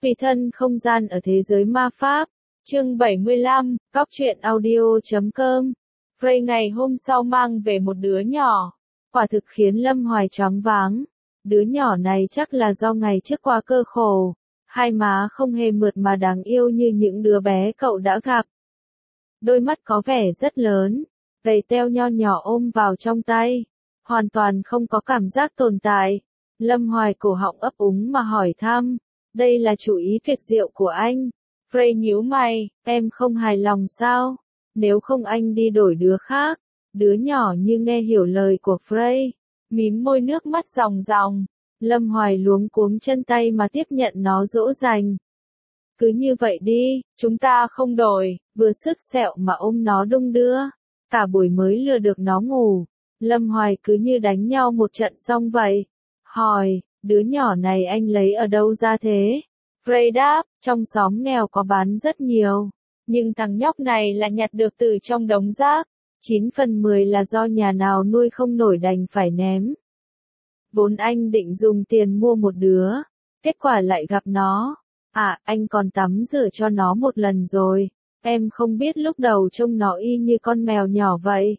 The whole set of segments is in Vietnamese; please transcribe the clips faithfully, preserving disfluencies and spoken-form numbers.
Tùy thân không gian ở thế giới ma pháp. Chương bảy mươi lăm, Cóc truyện audio chấm com. Frey ngày hôm sau mang về một đứa nhỏ. Quả thực khiến Lâm Hoài choáng váng. Đứa nhỏ này chắc là do ngày trước qua cơ khổ. Hai má không hề mượt mà đáng yêu như những đứa bé cậu đã gặp. Đôi mắt có vẻ rất lớn. Gầy teo nho nhỏ ôm vào trong tay. Hoàn toàn không có cảm giác tồn tại. Lâm Hoài cổ họng ấp úng mà hỏi thăm. Đây là chủ ý tuyệt diệu của anh. Frey nhíu mày, em không hài lòng sao? Nếu không anh đi đổi đứa khác. Đứa nhỏ như nghe hiểu lời của Frey. Mím môi nước mắt ròng ròng. Lâm Hoài luống cuống chân tay mà tiếp nhận nó dỗ dành. Cứ như vậy đi, chúng ta không đổi, vừa sứt sẹo mà ôm nó đung đưa. Cả buổi mới lừa được nó ngủ. Lâm Hoài cứ như đánh nhau một trận xong vậy. Hỏi, đứa nhỏ này anh lấy ở đâu ra thế? Frey đáp, trong xóm nghèo có bán rất nhiều. Nhưng thằng nhóc này là nhặt được từ trong đống rác. chín phần mười là do nhà nào nuôi không nổi đành phải ném. Vốn anh định dùng tiền mua một đứa. Kết quả lại gặp nó. À, anh còn tắm rửa cho nó một lần rồi. Em không biết lúc đầu trông nó y như con mèo nhỏ vậy.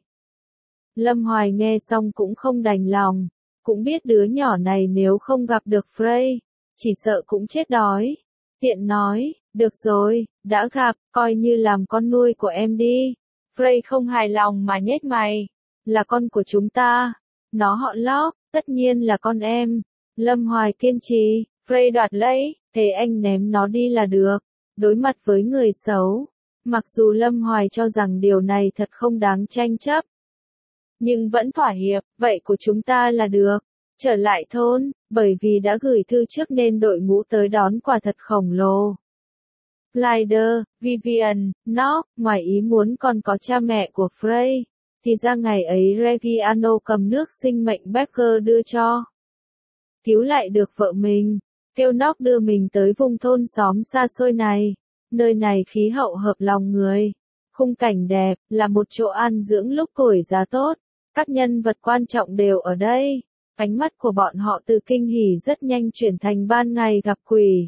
Lâm Hoài nghe xong cũng không đành lòng. Cũng biết đứa nhỏ này nếu không gặp được Frey, chỉ sợ cũng chết đói. Tiện nói, được rồi, đã gặp, coi như làm con nuôi của em đi. Frey không hài lòng mà nhếch mày. Là con của chúng ta. Nó họ Locke, tất nhiên là con em. Lâm Hoài kiên trì, Frey đoạt lấy, thế anh ném nó đi là được. Đối mặt với người xấu. Mặc dù Lâm Hoài cho rằng điều này thật không đáng tranh chấp. Nhưng vẫn thỏa hiệp, vậy của chúng ta là được. Trở lại thôn, bởi vì đã gửi thư trước nên đội ngũ tới đón quả thật khổng lồ. Glider, Vivian, Nock, ngoài ý muốn còn có cha mẹ của Frey. Thì ra ngày ấy Reggiano cầm nước sinh mệnh Becker đưa cho. Cứu lại được vợ mình. Kêu Nock đưa mình tới vùng thôn xóm xa xôi này. Nơi này khí hậu hợp lòng người. Khung cảnh đẹp, là một chỗ an dưỡng lúc tuổi giá tốt. Các nhân vật quan trọng đều ở đây. Ánh mắt của bọn họ từ kinh hỉ rất nhanh chuyển thành ban ngày gặp quỷ.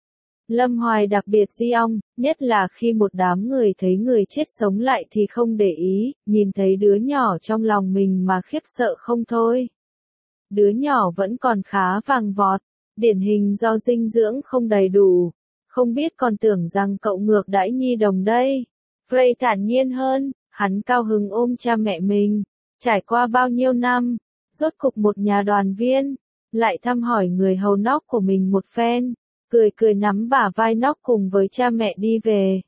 Lâm Hoài đặc biệt di ong, nhất là khi một đám người thấy người chết sống lại thì không để ý, nhìn thấy đứa nhỏ trong lòng mình mà khiếp sợ không thôi. Đứa nhỏ vẫn còn khá vàng vọt, điển hình do dinh dưỡng không đầy đủ. Không biết còn tưởng rằng cậu ngược đãi nhi đồng đây. Frey thản nhiên hơn, hắn cao hứng ôm cha mẹ mình. Trải qua bao nhiêu năm, rốt cục một nhà đoàn viên, lại thăm hỏi người hầu Nock của mình một phen, cười cười nắm bả vai Nock cùng với cha mẹ đi về.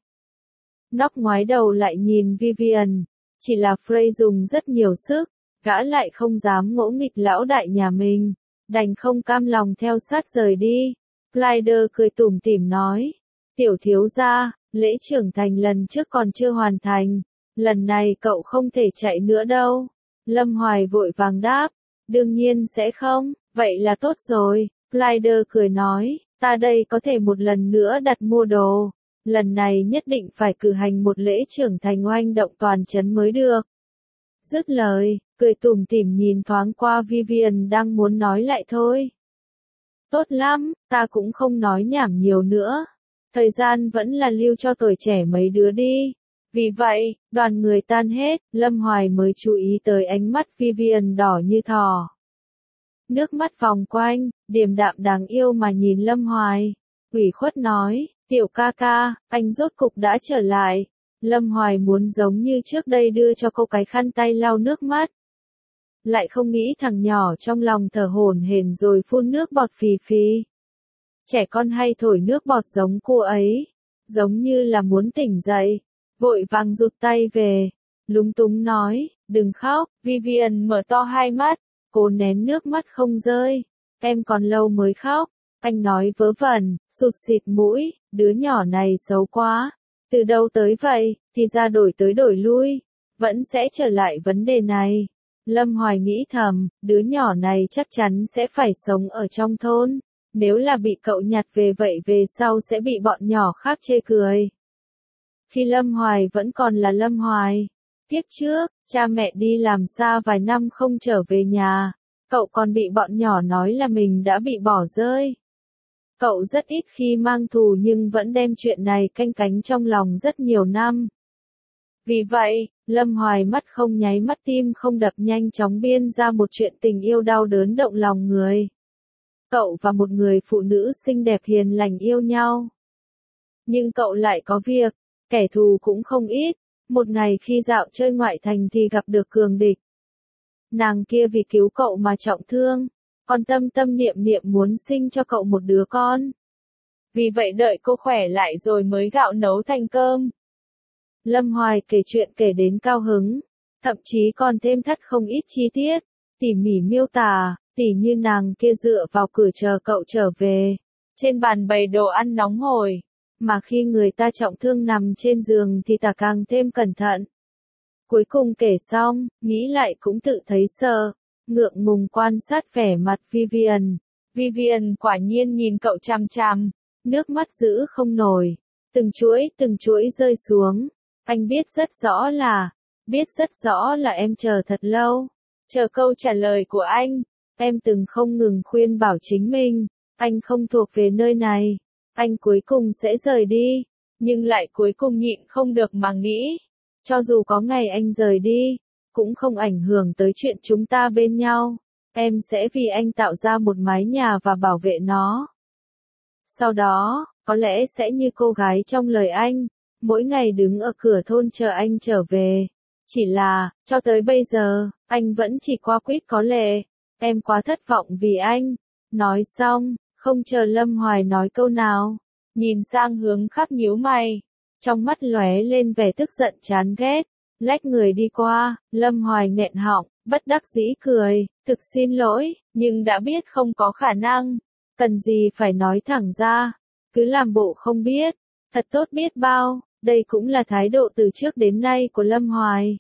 Nock ngoái đầu lại nhìn Vivian, chỉ là Frey dùng rất nhiều sức, gã lại không dám ngỗ nghịch lão đại nhà mình, đành không cam lòng theo sát rời đi. Glider cười tủm tỉm nói, tiểu thiếu gia, lễ trưởng thành lần trước còn chưa hoàn thành, lần này cậu không thể chạy nữa đâu. Lâm Hoài vội vàng đáp, đương nhiên sẽ không, vậy là tốt rồi. Glider cười nói, ta đây có thể một lần nữa đặt mua đồ. Lần này nhất định phải cử hành một lễ trưởng thành oanh động toàn trấn mới được. Dứt lời, cười tủm tỉm nhìn thoáng qua Vivian đang muốn nói lại thôi. Tốt lắm, ta cũng không nói nhảm nhiều nữa. Thời gian vẫn là lưu cho tuổi trẻ mấy đứa đi. Vì vậy, đoàn người tan hết, Lâm Hoài mới chú ý tới ánh mắt Vivian đỏ như thỏ. Nước mắt vòng quanh, điềm đạm đáng yêu mà nhìn Lâm Hoài. Ủy khuất nói, tiểu ca ca, anh rốt cục đã trở lại. Lâm Hoài muốn giống như trước đây đưa cho cô cái khăn tay lau nước mắt. Lại không nghĩ thằng nhỏ trong lòng thở hổn hển rồi phun nước bọt phì phì. Trẻ con hay thổi nước bọt giống cô ấy, giống như là muốn tỉnh dậy. Vội vàng rụt tay về, lúng túng nói, đừng khóc. Vivian mở to hai mắt, cố nén nước mắt không rơi. Em còn lâu mới khóc. Anh nói vớ vẩn, sụt xịt mũi, đứa nhỏ này xấu quá. Từ đâu tới vậy, thì ra đổi tới đổi lui, vẫn sẽ trở lại vấn đề này. Lâm Hoài nghĩ thầm, đứa nhỏ này chắc chắn sẽ phải sống ở trong thôn. Nếu là bị cậu nhặt về vậy về sau sẽ bị bọn nhỏ khác chê cười. Khi Lâm Hoài vẫn còn là Lâm Hoài. Tiếp trước, cha mẹ đi làm xa vài năm không trở về nhà. Cậu còn bị bọn nhỏ nói là mình đã bị bỏ rơi. Cậu rất ít khi mang thù nhưng vẫn đem chuyện này canh cánh trong lòng rất nhiều năm. Vì vậy, Lâm Hoài mắt không nháy mắt tim không đập nhanh chóng biên ra một chuyện tình yêu đau đớn động lòng người. Cậu và một người phụ nữ xinh đẹp hiền lành yêu nhau. Nhưng cậu lại có việc, kẻ thù cũng không ít. Một ngày khi dạo chơi ngoại thành thì gặp được cường địch. Nàng kia vì cứu cậu mà trọng thương, còn tâm tâm niệm niệm muốn sinh cho cậu một đứa con. Vì vậy đợi cô khỏe lại rồi mới gạo nấu thành cơm. Lâm Hoài kể chuyện kể đến cao hứng, thậm chí còn thêm thắt không ít chi tiết, tỉ mỉ miêu tả, tỉ như nàng kia dựa vào cửa chờ cậu trở về. Trên bàn bày đồ ăn nóng hổi, mà khi người ta trọng thương nằm trên giường thì ta càng thêm cẩn thận. Cuối cùng kể xong, nghĩ lại cũng tự thấy sợ, ngượng ngùng quan sát vẻ mặt Vivian. Vivian quả nhiên nhìn cậu chằm chằm, nước mắt giữ không nổi, từng chuỗi từng chuỗi rơi xuống. Anh biết rất rõ là, biết rất rõ là em chờ thật lâu, chờ câu trả lời của anh. Em từng không ngừng khuyên bảo chính mình, anh không thuộc về nơi này, anh cuối cùng sẽ rời đi, nhưng lại cuối cùng nhịn không được mà nghĩ. Cho dù có ngày anh rời đi, cũng không ảnh hưởng tới chuyện chúng ta bên nhau. Em sẽ vì anh tạo ra một mái nhà và bảo vệ nó. Sau đó, có lẽ sẽ như cô gái trong lời anh, mỗi ngày đứng ở cửa thôn chờ anh trở về. Chỉ là, cho tới bây giờ, anh vẫn chỉ qua quýt có lệ. Em quá thất vọng vì anh. Nói xong, không chờ Lâm Hoài nói câu nào, nhìn sang hướng khác nhíu mày. Trong mắt lóe lên vẻ tức giận chán ghét, lách người đi qua. Lâm Hoài nghẹn họng, bất đắc dĩ cười, thực xin lỗi, nhưng đã biết không có khả năng, cần gì phải nói thẳng ra, cứ làm bộ không biết, thật tốt biết bao. Đây cũng là thái độ từ trước đến nay của Lâm Hoài.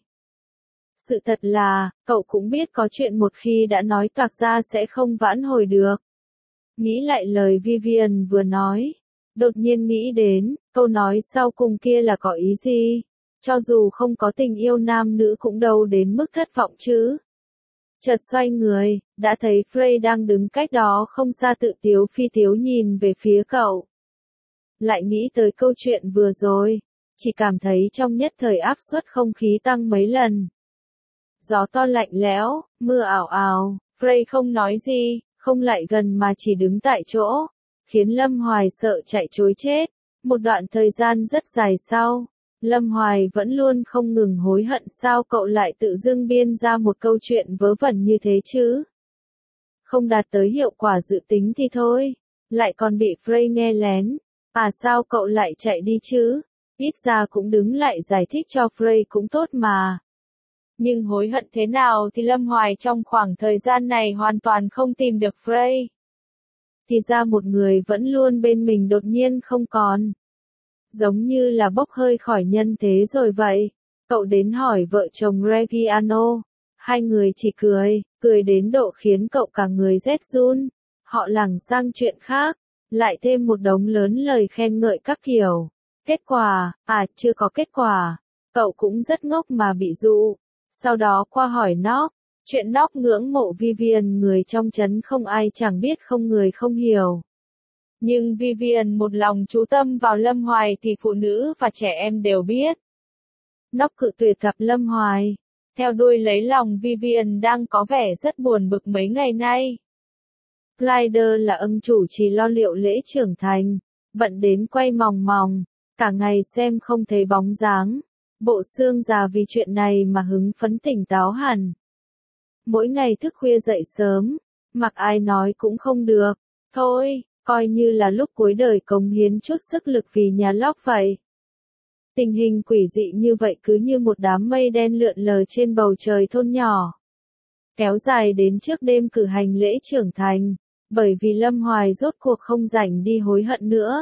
Sự thật là, cậu cũng biết có chuyện một khi đã nói toạc ra sẽ không vãn hồi được. Nghĩ lại lời Vivian vừa nói, đột nhiên nghĩ đến, câu nói sau cùng kia là có ý gì? Cho dù không có tình yêu nam nữ cũng đâu đến mức thất vọng chứ. Chợt xoay người, đã thấy Frey đang đứng cách đó không xa tự tiếu phi tiếu nhìn về phía cậu. Lại nghĩ tới câu chuyện vừa rồi, chỉ cảm thấy trong nhất thời áp suất không khí tăng mấy lần. Gió to lạnh lẽo, mưa ảo ảo, Frey không nói gì, không lại gần mà chỉ đứng tại chỗ, khiến Lâm Hoài sợ chạy trối chết. Một đoạn thời gian rất dài sau, Lâm Hoài vẫn luôn không ngừng hối hận sao cậu lại tự dưng biên ra một câu chuyện vớ vẩn như thế chứ. Không đạt tới hiệu quả dự tính thì thôi, lại còn bị Frey nghe lén. À sao cậu lại chạy đi chứ? Ít ra cũng đứng lại giải thích cho Frey cũng tốt mà. Nhưng hối hận thế nào thì Lâm Hoài trong khoảng thời gian này hoàn toàn không tìm được Frey. Thì ra một người vẫn luôn bên mình đột nhiên không còn. Giống như là bốc hơi khỏi nhân thế rồi vậy. Cậu đến hỏi vợ chồng Reggiano. Hai người chỉ cười, cười đến độ khiến cậu cả người rét run. Họ lảng sang chuyện khác, lại thêm một đống lớn lời khen ngợi các kiểu. Kết quả, à chưa có kết quả. Cậu cũng rất ngốc mà bị dụ. Sau đó qua hỏi Nóc, chuyện Nóc ngưỡng mộ Vivian người trong trấn không ai chẳng biết không người không hiểu. Nhưng Vivian một lòng chú tâm vào Lâm Hoài thì phụ nữ và trẻ em đều biết. Nóc cự tuyệt gặp Lâm Hoài, theo đuôi lấy lòng Vivian đang có vẻ rất buồn bực mấy ngày nay. Clyde là ông chủ chỉ lo liệu lễ trưởng thành, bận đến quay mòng mòng, cả ngày xem không thấy bóng dáng. Bộ xương già vì chuyện này mà hứng phấn tỉnh táo hẳn. Mỗi ngày thức khuya dậy sớm, mặc ai nói cũng không được. Thôi, coi như là lúc cuối đời cống hiến chút sức lực vì nhà Locke vậy. Tình hình quỷ dị như vậy cứ như một đám mây đen lượn lờ trên bầu trời thôn nhỏ. Kéo dài đến trước đêm cử hành lễ trưởng thành, bởi vì Lâm Hoài rốt cuộc không rảnh đi hối hận nữa.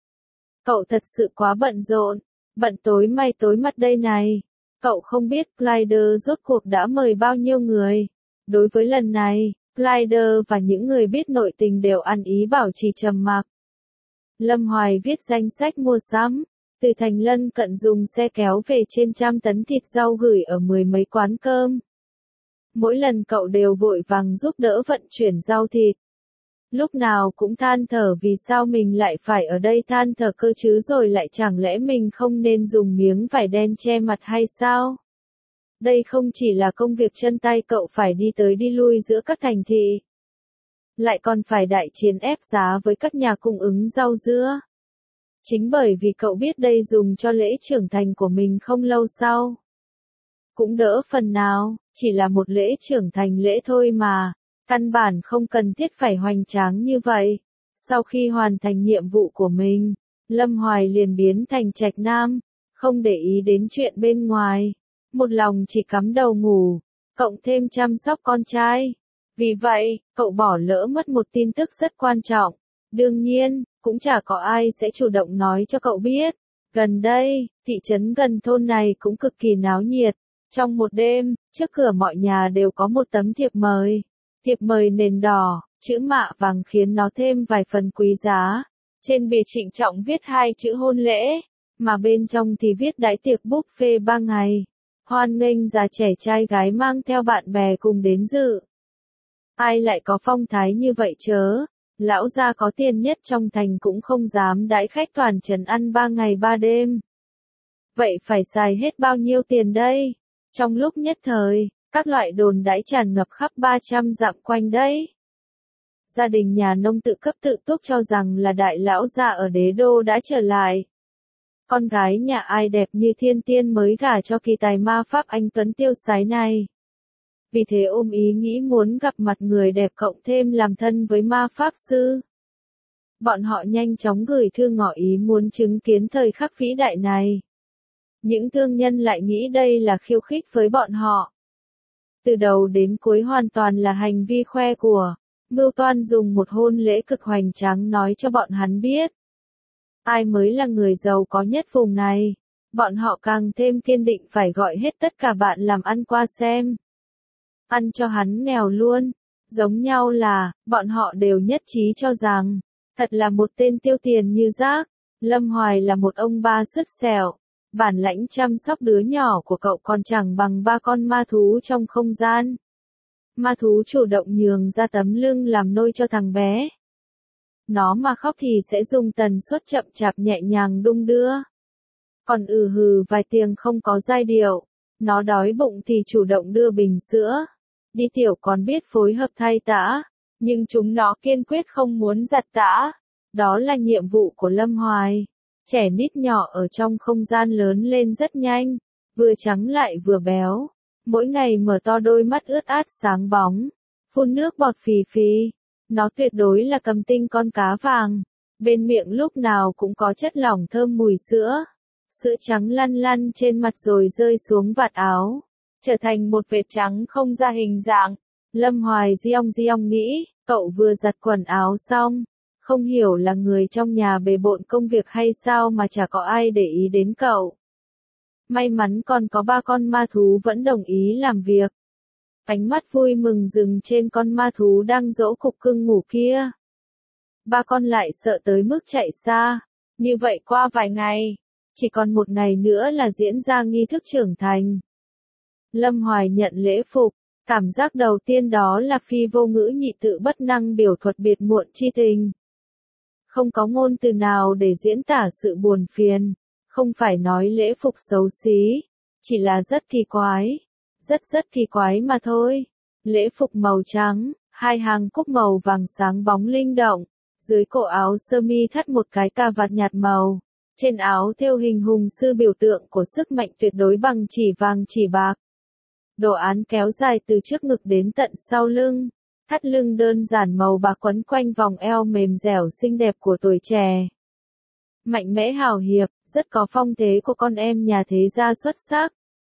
Cậu thật sự quá bận rộn. Bận tối may tối mặt đây này. Cậu không biết Clyde rốt cuộc đã mời bao nhiêu người. Đối với lần này, Clyde và những người biết nội tình đều ăn ý bảo trì trầm mặc. Lâm Hoài viết danh sách mua sắm. Từ thành lân cận dùng xe kéo về trên trăm tấn thịt rau gửi ở mười mấy quán cơm. Mỗi lần cậu đều vội vàng giúp đỡ vận chuyển rau thịt. Lúc nào cũng than thở vì sao mình lại phải ở đây than thở cơ chứ, rồi lại chẳng lẽ mình không nên dùng miếng vải đen che mặt hay sao? Đây không chỉ là công việc chân tay cậu phải đi tới đi lui giữa các thành thị, lại còn phải đại chiến ép giá với các nhà cung ứng rau dưa. Chính bởi vì cậu biết đây dùng cho lễ trưởng thành của mình không lâu sau. Cũng đỡ phần nào, chỉ là một lễ trưởng thành lễ thôi mà, căn bản không cần thiết phải hoành tráng như vậy. Sau khi hoàn thành nhiệm vụ của mình, Lâm Hoài liền biến thành trạch nam, không để ý đến chuyện bên ngoài, một lòng chỉ cắm đầu ngủ, cộng thêm chăm sóc con trai. Vì vậy, cậu bỏ lỡ mất một tin tức rất quan trọng. Đương nhiên, cũng chả có ai sẽ chủ động nói cho cậu biết. Gần đây, thị trấn gần thôn này cũng cực kỳ náo nhiệt. Trong một đêm, trước cửa mọi nhà đều có một tấm thiệp mời. Thiệp mời nền đỏ, chữ mạ vàng khiến nó thêm vài phần quý giá. Trên bìa trịnh trọng viết hai chữ hôn lễ, mà bên trong thì viết đãi tiệc buffet ba ngày. Hoan nghênh già trẻ trai gái mang theo bạn bè cùng đến dự. Ai lại có phong thái như vậy chớ? Lão gia có tiền nhất trong thành cũng không dám đãi khách toàn trấn ăn ba ngày ba đêm. Vậy phải xài hết bao nhiêu tiền đây? Trong lúc nhất thời, các loại đồn đãi tràn ngập khắp ba trăm dặm quanh đấy. Gia đình nhà nông tự cấp tự túc cho rằng là đại lão gia ở đế đô đã trở lại. Con gái nhà ai đẹp như thiên tiên mới gả cho kỳ tài ma pháp anh tuấn tiêu sái này. Vì thế ôm ý nghĩ muốn gặp mặt người đẹp cộng thêm làm thân với ma pháp sư. Bọn họ nhanh chóng gửi thư ngỏ ý muốn chứng kiến thời khắc vĩ đại này. Những thương nhân lại nghĩ đây là khiêu khích với bọn họ. Từ đầu đến cuối hoàn toàn là hành vi khoe của, mưu toan dùng một hôn lễ cực hoành tráng nói cho bọn hắn biết. Ai mới là người giàu có nhất vùng này, bọn họ càng thêm kiên định phải gọi hết tất cả bạn làm ăn qua xem. Ăn cho hắn nghèo luôn. Giống nhau là, bọn họ đều nhất trí cho rằng, thật là một tên tiêu tiền như rác. Lâm Hoài là một ông ba sứt sẹo. Bản lãnh chăm sóc đứa nhỏ của cậu còn chẳng bằng ba con ma thú trong không gian. Ma thú chủ động nhường ra tấm lưng làm nôi cho thằng bé. Nó mà khóc thì sẽ dùng tần suất chậm chạp nhẹ nhàng đung đưa. Còn ừ hừ vài tiếng không có giai điệu. Nó đói bụng thì chủ động đưa bình sữa. Đi tiểu còn biết phối hợp thay tã. Nhưng chúng nó kiên quyết không muốn giặt tã. Đó là nhiệm vụ của Lâm Hoài. Trẻ nít nhỏ ở trong không gian lớn lên rất nhanh. Vừa trắng lại vừa béo. Mỗi ngày mở to đôi mắt ướt át sáng bóng. Phun nước bọt phì phì. Nó tuyệt đối là cầm tinh con cá vàng. Bên miệng lúc nào cũng có chất lỏng thơm mùi sữa. Sữa trắng lăn lăn trên mặt rồi rơi xuống vạt áo. Trở thành một vệt trắng không ra hình dạng. Lâm Hoài giong giong nghĩ, cậu vừa giặt quần áo xong. Không hiểu là người trong nhà bề bộn công việc hay sao mà chả có ai để ý đến cậu. May mắn còn có ba con ma thú vẫn đồng ý làm việc. Ánh mắt vui mừng dừng trên con ma thú đang dỗ cục cưng ngủ kia. Ba con lại sợ tới mức chạy xa. Như vậy qua vài ngày, chỉ còn một ngày nữa là diễn ra nghi thức trưởng thành. Lâm Hoài nhận lễ phục, cảm giác đầu tiên đó là phi vô ngữ nhị tự bất năng biểu thuật biệt muộn chi tình. Không có ngôn từ nào để diễn tả sự buồn phiền, không phải nói lễ phục xấu xí, chỉ là rất kỳ quái, rất rất kỳ quái mà thôi. Lễ phục màu trắng, hai hàng cúc màu vàng sáng bóng linh động, dưới cổ áo sơ mi thắt một cái cà vạt nhạt màu, trên áo thêu hình hùng sư biểu tượng của sức mạnh tuyệt đối bằng chỉ vàng chỉ bạc. Đồ án kéo dài từ trước ngực đến tận sau lưng, thắt lưng đơn giản màu bạc quấn quanh vòng eo mềm dẻo xinh đẹp của tuổi trẻ. Mạnh mẽ hào hiệp, rất có phong thế của con em nhà thế gia xuất sắc.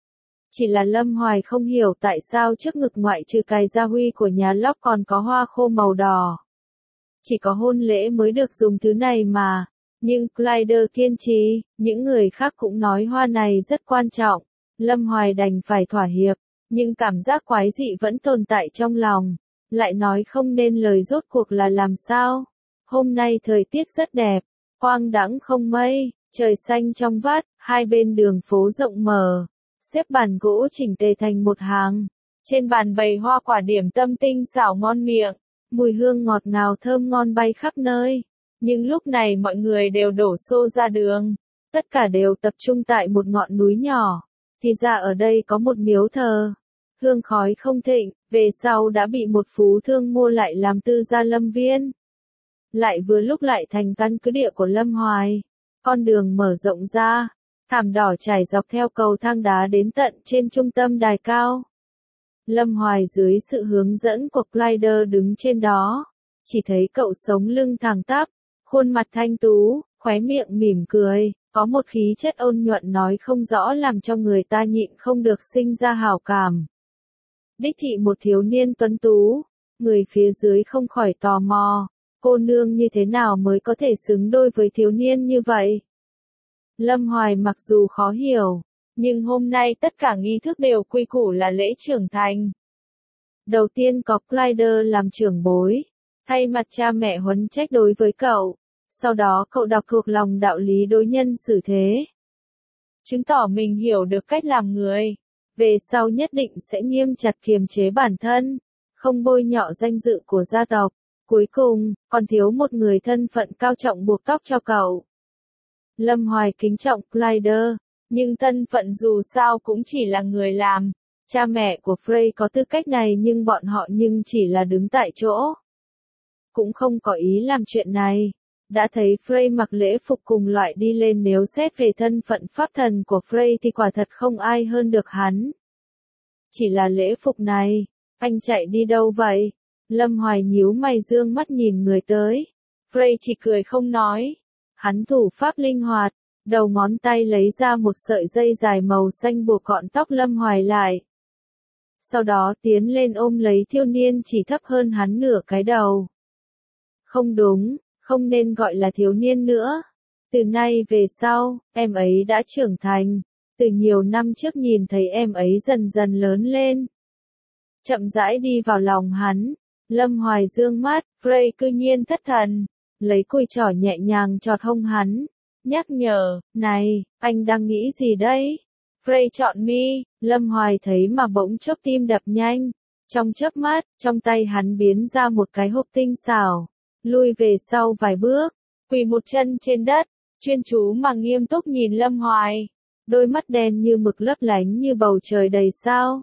Chỉ là Lâm Hoài không hiểu tại sao trước ngực ngoại trừ cài gia huy của nhà Lóc còn có hoa khô màu đỏ. Chỉ có hôn lễ mới được dùng thứ này mà. Nhưng Clyde kiên trì, những người khác cũng nói hoa này rất quan trọng. Lâm Hoài đành phải thỏa hiệp, nhưng cảm giác quái dị vẫn tồn tại trong lòng. Lại nói không nên lời rốt cuộc là làm sao. Hôm nay thời tiết rất đẹp, hoang đãng không mây, trời xanh trong vắt, hai bên đường phố rộng mở. Xếp bàn gỗ chỉnh tề thành một hàng. Trên bàn bày hoa quả điểm tâm tinh xảo ngon miệng. mùi hương ngọt ngào thơm ngon bay khắp nơi. Nhưng lúc này mọi người đều đổ xô ra đường, tất cả đều tập trung tại một ngọn núi nhỏ, thì ra ở đây có một miếu thờ. Hương khói không thịnh, về sau đã bị một phú thương mua lại làm tư gia lâm viên. Lại vừa lúc lại thành căn cứ địa của Lâm Hoài. Con đường mở rộng ra, thảm đỏ trải dọc theo cầu thang đá đến tận trên trung tâm đài cao. Lâm Hoài dưới sự hướng dẫn của Clyder đứng trên đó, chỉ thấy cậu sống lưng thẳng tắp, khuôn mặt thanh tú, khóe miệng mỉm cười, có một khí chất ôn nhuận nói không rõ làm cho người ta nhịn không được sinh ra hảo cảm. Đích thị một thiếu niên tuấn tú, người phía dưới không khỏi tò mò, cô nương như thế nào mới có thể xứng đôi với thiếu niên như vậy? Lâm Hoài mặc dù khó hiểu, nhưng hôm nay tất cả nghi thức đều quy củ là lễ trưởng thành. Đầu tiên có Clyder làm trưởng bối, thay mặt cha mẹ huấn trách đối với cậu, sau đó cậu đọc thuộc lòng đạo lý đối nhân xử thế. Chứng tỏ mình hiểu được cách làm người, về sau nhất định sẽ nghiêm chặt kiềm chế bản thân, không bôi nhọ danh dự của gia tộc. Cuối cùng, còn thiếu một người thân phận cao trọng buộc tóc cho cậu. Lâm Hoài kính trọng Clyder, nhưng thân phận dù sao cũng chỉ là người làm. Cha mẹ của Frey có tư cách này nhưng bọn họ nhưng chỉ là đứng tại chỗ. Cũng không có ý làm chuyện này. Đã thấy Frey mặc lễ phục cùng loại đi lên, nếu xét về thân phận pháp thần của Frey thì quả thật không ai hơn được hắn. Chỉ là lễ phục này, anh chạy đi đâu vậy? Lâm Hoài nhíu mày dương mắt nhìn người tới. Frey chỉ cười không nói. Hắn thủ pháp linh hoạt, đầu ngón tay lấy ra một sợi dây dài màu xanh buộc gọn tóc Lâm Hoài lại. Sau đó tiến lên ôm lấy thiếu niên chỉ thấp hơn hắn nửa cái đầu. Không đúng, không nên gọi là thiếu niên nữa. Từ nay về sau, em ấy đã trưởng thành. Từ nhiều năm trước nhìn thấy em ấy dần dần lớn lên. Chậm rãi đi vào lòng hắn. Lâm Hoài dương mắt, Frey cư nhiên thất thần, lấy cùi trỏ nhẹ nhàng chọt hông hắn, nhắc nhở, này, anh đang nghĩ gì đấy? Frey chọn mi, Lâm Hoài thấy mà bỗng chốc tim đập nhanh, trong chớp mắt, trong tay hắn biến ra một cái hộp tinh xảo, lui về sau vài bước, quỳ một chân trên đất, chuyên chú mà nghiêm túc nhìn Lâm Hoài, đôi mắt đen như mực lấp lánh như bầu trời đầy sao.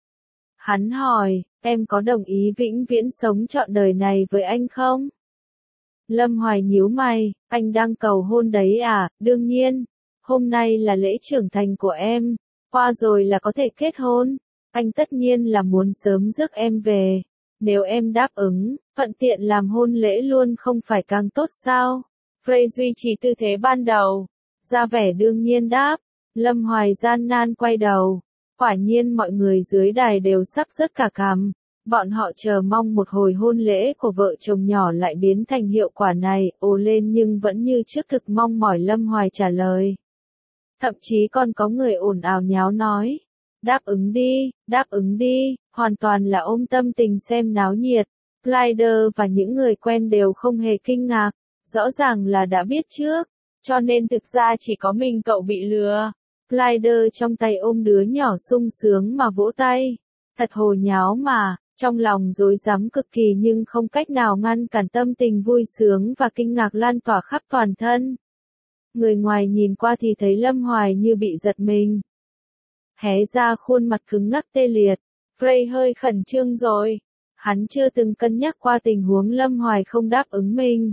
Hắn hỏi, em có đồng ý vĩnh viễn sống trọn đời này với anh không? Lâm Hoài nhíu mày, anh đang cầu hôn đấy à? Đương nhiên, hôm nay là lễ trưởng thành của em, qua rồi là có thể kết hôn. Anh tất nhiên là muốn sớm rước em về. Nếu em đáp ứng, thuận tiện làm hôn lễ luôn không phải càng tốt sao? Frey duy trì tư thế ban đầu, ra vẻ đương nhiên đáp. Lâm Hoài gian nan quay đầu. Quả nhiên mọi người dưới đài đều sắp rớt cả cằm. Bọn họ chờ mong một hồi hôn lễ của vợ chồng nhỏ lại biến thành hiệu quả này, ồ lên nhưng vẫn như trước thực mong mỏi Lâm Hoài trả lời. Thậm chí còn có người ồn ào nháo nói. Đáp ứng đi, đáp ứng đi, hoàn toàn là ôm tâm tình xem náo nhiệt. Clyder và những người quen đều không hề kinh ngạc, rõ ràng là đã biết trước, cho nên thực ra chỉ có mình cậu bị lừa. Clyder trong tay ôm đứa nhỏ sung sướng mà vỗ tay. Thật hồ nháo mà, trong lòng rối rắm cực kỳ nhưng không cách nào ngăn cản tâm tình vui sướng và kinh ngạc lan tỏa khắp toàn thân. Người ngoài nhìn qua thì thấy Lâm Hoài như bị giật mình. Hé ra khuôn mặt cứng ngắc tê liệt. Frey hơi khẩn trương rồi. Hắn chưa từng cân nhắc qua tình huống Lâm Hoài không đáp ứng mình.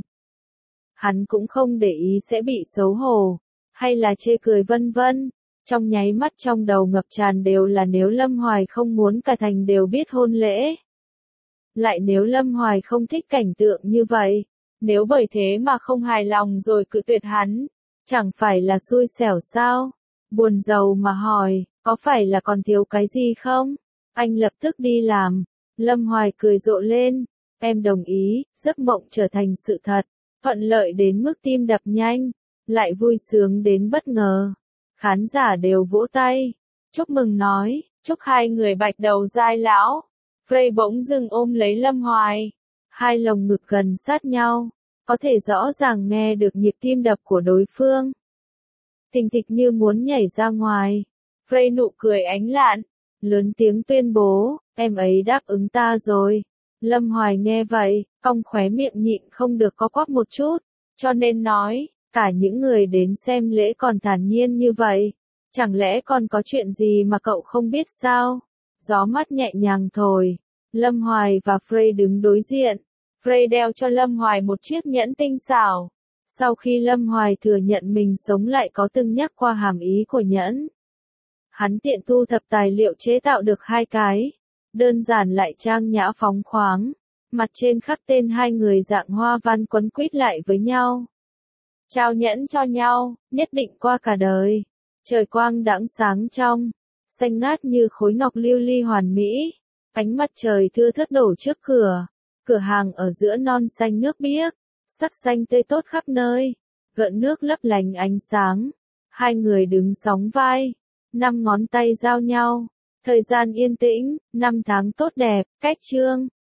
Hắn cũng không để ý sẽ bị xấu hổ, hay là chê cười vân vân. Trong nháy mắt trong đầu ngập tràn đều là nếu Lâm Hoài không muốn cả thành đều biết hôn lễ. Lại nếu Lâm Hoài không thích cảnh tượng như vậy, nếu bởi thế mà không hài lòng rồi cự tuyệt hắn, chẳng phải là xui xẻo sao? Buồn rầu mà hỏi, có phải là còn thiếu cái gì không? Anh lập tức đi làm. Lâm Hoài cười rộ lên, em đồng ý, giấc mộng trở thành sự thật, thuận lợi đến mức tim đập nhanh, lại vui sướng đến bất ngờ. Khán giả đều vỗ tay, chúc mừng nói, chúc hai người bạch đầu giai lão. Frey bỗng dưng ôm lấy Lâm Hoài, hai lồng ngực gần sát nhau, có thể rõ ràng nghe được nhịp tim đập của đối phương. Thình thịch như muốn nhảy ra ngoài. Frey nụ cười ánh lạn, lớn tiếng tuyên bố, em ấy đáp ứng ta rồi. Lâm Hoài nghe vậy, cong khóe miệng nhịn không được có quắp một chút, cho nên nói, cả những người đến xem lễ còn thản nhiên như vậy. Chẳng lẽ còn có chuyện gì mà cậu không biết sao? Gió mát nhẹ nhàng thổi, Lâm Hoài và Frey đứng đối diện. Frey đeo cho Lâm Hoài một chiếc nhẫn tinh xảo. Sau khi Lâm Hoài thừa nhận mình sống lại có từng nhắc qua hàm ý của nhẫn. Hắn tiện thu thập tài liệu chế tạo được hai cái. Đơn giản lại trang nhã phóng khoáng. Mặt trên khắc tên hai người dạng hoa văn quấn quýt lại với nhau. Trao nhẫn cho nhau, nhất định qua cả đời. Trời quang đãng sáng trong, xanh ngát như khối ngọc lưu ly hoàn mỹ. Ánh mặt trời thưa thớt đổ trước cửa. Cửa hàng ở giữa non xanh nước biếc, sắc xanh tươi tốt khắp nơi, gợn nước lấp lánh ánh sáng. Hai người đứng sóng vai, năm ngón tay giao nhau. Thời gian yên tĩnh, năm tháng tốt đẹp, cách chương.